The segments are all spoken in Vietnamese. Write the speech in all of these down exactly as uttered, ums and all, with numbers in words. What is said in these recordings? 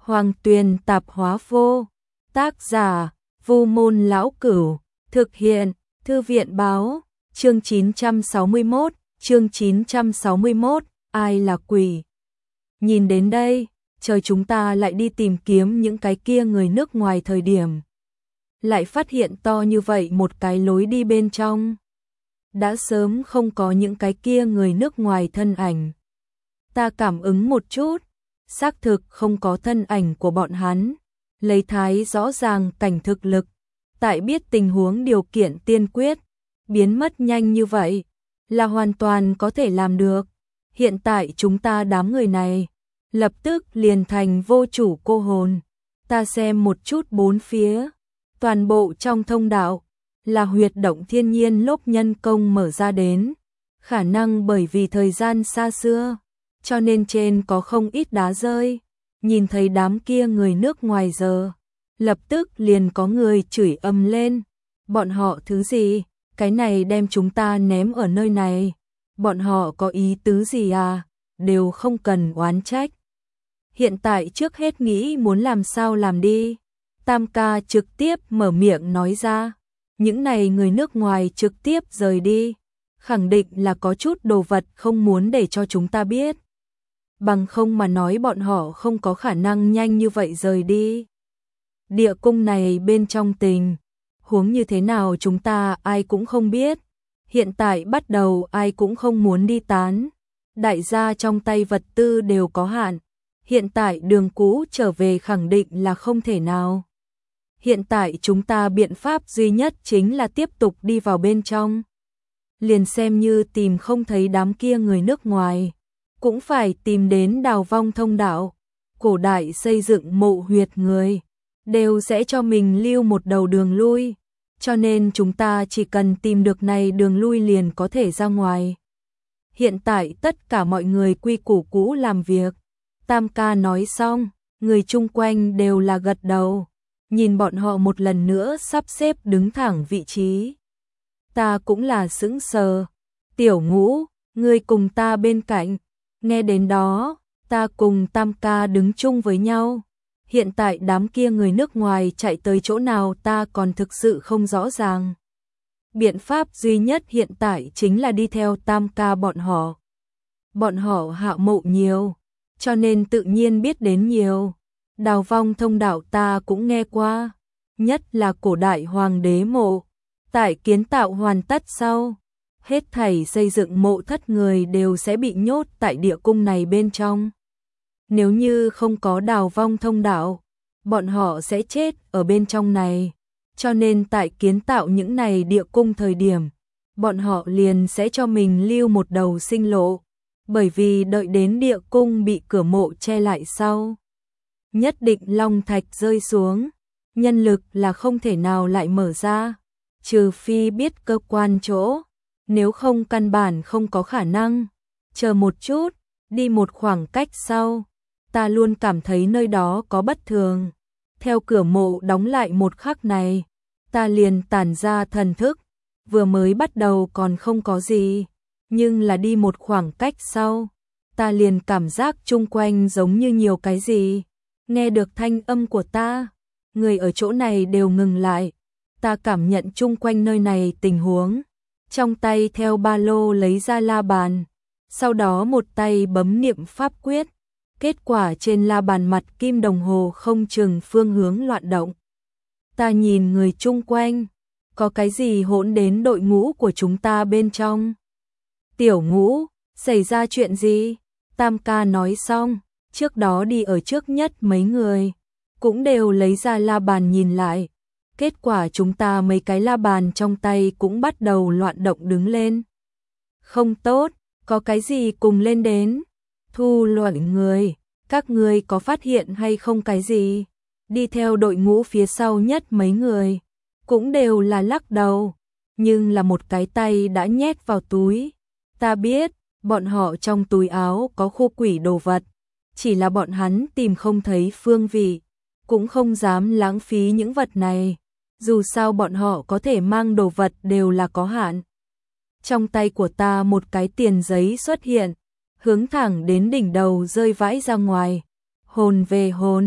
Hoàng Tuyền Tạp Hóa Vô. Tác giả: Vu Môn Lão Cửu. Thực hiện: Thư viện Báo. Chương chín trăm sáu mươi mốt. Chương chín trăm sáu mươi mốt. Ai là quỷ? Nhìn đến đây, trời, chúng ta lại đi tìm kiếm những cái kia người nước ngoài thời điểm. Lại phát hiện to như vậy một cái lối đi bên trong. Đã sớm không có những cái kia người nước ngoài thân ảnh. Ta cảm ứng một chút, xác thực không có thân ảnh của bọn hắn. Lấy thái rõ ràng cảnh thực lực, tại biết tình huống điều kiện tiên quyết, biến mất nhanh như vậy, là hoàn toàn có thể làm được. Hiện tại chúng ta đám người này, lập tức liền thành vô chủ cô hồn. Ta xem một chút bốn phía, toàn bộ trong thông đạo, là huyệt động thiên nhiên lốp nhân công mở ra đến. Khả năng bởi vì thời gian xa xưa, cho nên trên có không ít đá rơi. Nhìn thấy đám kia người nước ngoài giờ, lập tức liền có người chửi ầm lên. Bọn họ thứ gì? Cái này đem chúng ta ném ở nơi này. Bọn họ có ý tứ gì à? Đều không cần oán trách. Hiện tại trước hết nghĩ muốn làm sao làm đi. Tam ca trực tiếp mở miệng nói ra. Những này người nước ngoài trực tiếp rời đi, khẳng định là có chút đồ vật không muốn để cho chúng ta biết. Bằng không mà nói bọn họ không có khả năng nhanh như vậy rời đi. Địa cung này bên trong tình huống như thế nào chúng ta ai cũng không biết. Hiện tại bắt đầu ai cũng không muốn đi tán. Đại gia trong tay vật tư đều có hạn. Hiện tại đường cũ trở về khẳng định là không thể nào. Hiện tại chúng ta biện pháp duy nhất chính là tiếp tục đi vào bên trong. Liền xem như tìm không thấy đám kia người nước ngoài, cũng phải tìm đến đào vong thông đạo. Cổ đại xây dựng mộ huyệt người, đều sẽ cho mình lưu một đầu đường lui. Cho nên chúng ta chỉ cần tìm được này đường lui liền có thể ra ngoài. Hiện tại tất cả mọi người quy củ cũ làm việc. Tam ca nói xong, người chung quanh đều là gật đầu. Nhìn bọn họ một lần nữa sắp xếp đứng thẳng vị trí. Ta cũng là sững sờ. Tiểu Ngũ, ngươi cùng ta bên cạnh. Nghe đến đó, ta cùng Tam ca đứng chung với nhau. Hiện tại đám kia người nước ngoài chạy tới chỗ nào ta còn thực sự không rõ ràng. Biện pháp duy nhất hiện tại chính là đi theo Tam ca bọn họ. Bọn họ hạo mộ nhiều, cho nên tự nhiên biết đến nhiều. Đào vong thông đạo ta cũng nghe qua, nhất là cổ đại hoàng đế mộ. Tại kiến tạo hoàn tất sau, hết thảy xây dựng mộ thất người đều sẽ bị nhốt tại địa cung này bên trong. Nếu như không có đào vong thông đạo, bọn họ sẽ chết ở bên trong này. Cho nên tại kiến tạo những này địa cung thời điểm, bọn họ liền sẽ cho mình lưu một đầu sinh lộ. Bởi vì đợi đến địa cung bị cửa mộ che lại sau, nhất định long thạch rơi xuống, nhân lực là không thể nào lại mở ra, trừ phi biết cơ quan chỗ, nếu không căn bản không có khả năng. Chờ một chút, đi một khoảng cách sau, ta luôn cảm thấy nơi đó có bất thường. Theo cửa mộ đóng lại một khắc này, ta liền tản ra thần thức, vừa mới bắt đầu còn không có gì, nhưng là đi một khoảng cách sau, ta liền cảm giác chung quanh giống như nhiều cái gì. Nghe được thanh âm của ta, người ở chỗ này đều ngừng lại. Ta cảm nhận chung quanh nơi này tình huống, trong tay theo ba lô lấy ra la bàn, sau đó một tay bấm niệm pháp quyết. Kết quả trên la bàn mặt kim đồng hồ không chừng phương hướng loạn động. Ta nhìn người chung quanh, có cái gì hỗn đến đội ngũ của chúng ta bên trong. Tiểu Ngũ, xảy ra chuyện gì? Tam ca nói xong, trước đó đi ở trước nhất mấy người, cũng đều lấy ra la bàn nhìn lại. Kết quả chúng ta mấy cái la bàn trong tay cũng bắt đầu loạn động đứng lên. Không tốt, có cái gì cùng lên đến? Thu loạn người, các ngươi có phát hiện hay không cái gì? Đi theo đội ngũ phía sau nhất mấy người, cũng đều là lắc đầu, nhưng là một cái tay đã nhét vào túi. Ta biết, bọn họ trong túi áo có khu quỷ đồ vật, chỉ là bọn hắn tìm không thấy phương vị, cũng không dám lãng phí những vật này. Dù sao bọn họ có thể mang đồ vật đều là có hạn. Trong tay của ta một cái tiền giấy xuất hiện, hướng thẳng đến đỉnh đầu rơi vãi ra ngoài. Hồn về hồn,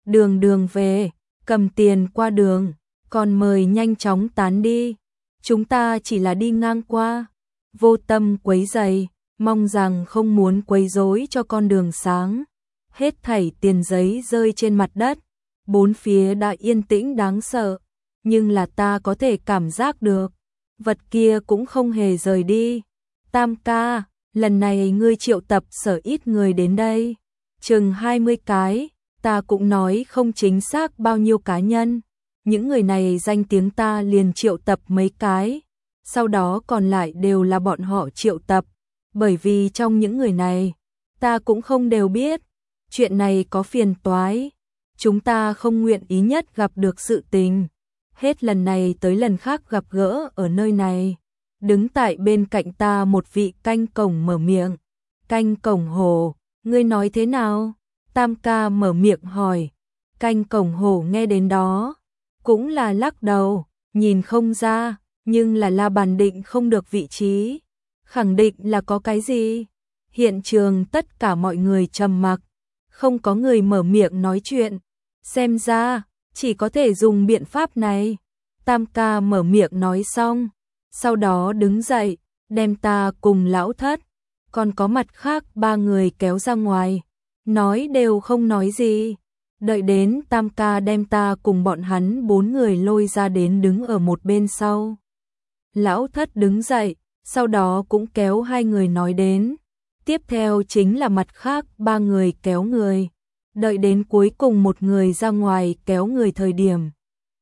đường đường về, cầm tiền qua đường, còn mời nhanh chóng tán đi. Chúng ta chỉ là đi ngang qua, vô tâm quấy rầy, mong rằng không muốn quấy rối cho con đường sáng. Hết thảy tiền giấy rơi trên mặt đất, bốn phía đã yên tĩnh đáng sợ, nhưng là ta có thể cảm giác được, vật kia cũng không hề rời đi. Tam ca, lần này ngươi triệu tập sở ít người đến đây, chừng hai mươi cái, ta cũng nói không chính xác bao nhiêu cá nhân. Những người này danh tiếng ta liền triệu tập mấy cái, sau đó còn lại đều là bọn họ triệu tập, bởi vì trong những người này, ta cũng không đều biết, chuyện này có phiền toái, chúng ta không nguyện ý nhất gặp được sự tình. Hết lần này tới lần khác gặp gỡ ở nơi này, đứng tại bên cạnh ta một vị canh cổng mở miệng. Canh cổng hồ, ngươi nói thế nào? Tam ca mở miệng hỏi. Canh cổng hồ nghe đến đó, cũng là lắc đầu, nhìn không ra, nhưng là La Bàn định không được vị trí. Khẳng định là có cái gì? Hiện trường tất cả mọi người trầm mặc, không có người mở miệng nói chuyện. Xem ra, chỉ có thể dùng biện pháp này. Tam ca mở miệng nói xong, sau đó đứng dậy, đem ta cùng lão thất, còn có mặt khác ba người kéo ra ngoài, nói đều không nói gì. Đợi đến Tam ca đem ta cùng bọn hắn bốn người lôi ra đến đứng ở một bên sau. Lão thất đứng dậy, sau đó cũng kéo hai người nói đến. Tiếp theo chính là mặt khác ba người kéo người. Đợi đến cuối cùng một người ra ngoài kéo người thời điểm.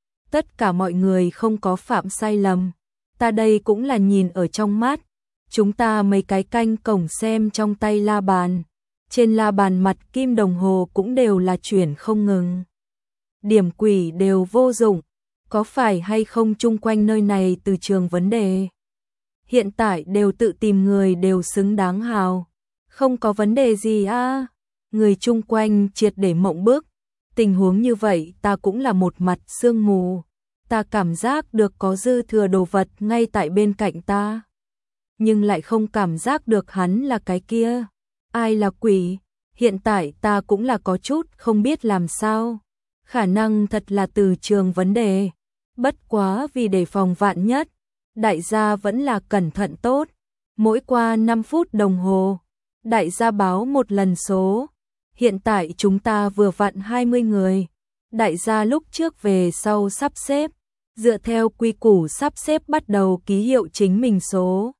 Tất cả mọi người không có phạm sai lầm. Ta đây cũng là nhìn ở trong mắt. Chúng ta mấy cái canh cổng xem trong tay la bàn. Trên la bàn mặt kim đồng hồ cũng đều là chuyển không ngừng. Điểm quỷ đều vô dụng. Có phải hay không chung quanh nơi này từ trường vấn đề? Hiện tại đều tự tìm người đều xứng đáng hào. Không có vấn đề gì à? Người chung quanh triệt để mộng bức. Tình huống như vậy ta cũng là một mặt sương mù. Ta cảm giác được có dư thừa đồ vật ngay tại bên cạnh ta. Nhưng lại không cảm giác được hắn là cái kia. Ai là quỷ? Hiện tại ta cũng là có chút không biết làm sao. Khả năng thật là từ trường vấn đề. Bất quá vì đề phòng vạn nhất, đại gia vẫn là cẩn thận tốt. Mỗi qua năm phút đồng hồ, đại gia báo một lần số. Hiện tại chúng ta vừa vặn hai mươi người. Đại gia lúc trước về sau sắp xếp, dựa theo quy củ sắp xếp bắt đầu ký hiệu chính mình số.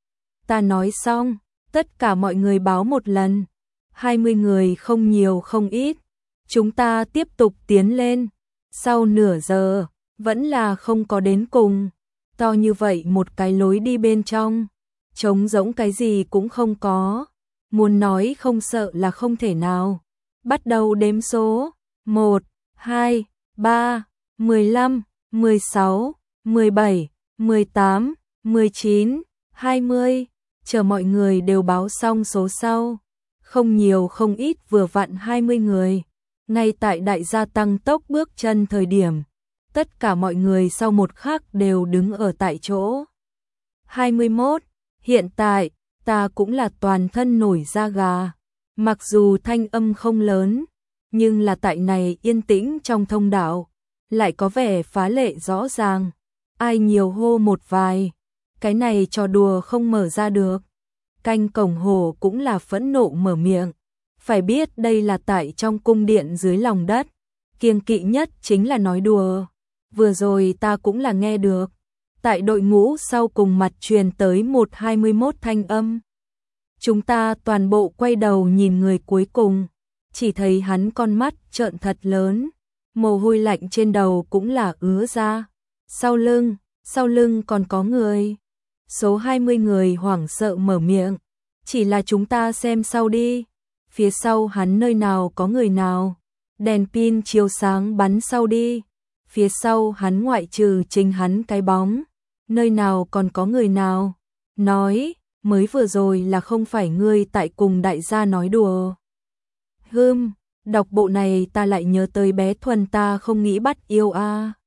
Ta nói xong, tất cả mọi người báo một lần. hai mươi người không nhiều không ít. Chúng ta tiếp tục tiến lên. Sau nửa giờ, vẫn là không có đến cùng. To như vậy một cái lối đi bên trong, trống rỗng cái gì cũng không có. Muốn nói không sợ là không thể nào. Bắt đầu đếm số. một, hai, ba, mười lăm, mười sáu, mười bảy, mười tám, mười chín, hai mươi. Chờ mọi người đều báo xong số sau. Không nhiều không ít vừa vặn hai mươi người. Ngay tại đại gia tăng tốc bước chân thời điểm. Tất cả mọi người sau một khắc đều đứng ở tại chỗ. hai mươi mốt. Hiện tại, ta cũng là toàn thân nổi da gà. Mặc dù thanh âm không lớn, nhưng là tại này yên tĩnh trong thông đạo, lại có vẻ phá lệ rõ ràng. Ai nhiều hô một vài, cái này trò đùa không mở ra được. Canh cổng hồ cũng là phẫn nộ mở miệng. Phải biết đây là tại trong cung điện dưới lòng đất. Kiêng kỵ nhất chính là nói đùa. Vừa rồi ta cũng là nghe được. Tại đội ngũ sau cùng mặt truyền tới một hai mươi mốt thanh âm. Chúng ta toàn bộ quay đầu nhìn người cuối cùng. Chỉ thấy hắn con mắt trợn thật lớn. Mồ hôi lạnh trên đầu cũng là ứa ra. Sau lưng, sau lưng còn có người. Số hai mươi người hoảng sợ mở miệng. Chỉ là chúng ta xem sau đi. Phía sau hắn nơi nào có người nào. Đèn pin chiếu sáng bắn sau đi. Phía sau hắn ngoại trừ chính hắn cái bóng. Nơi nào còn có người nào. Nói, mới vừa rồi là không phải ngươi tại cùng đại gia nói đùa. Hừm, đọc bộ này ta lại nhớ tới bé Thuần ta không nghĩ bắt yêu a.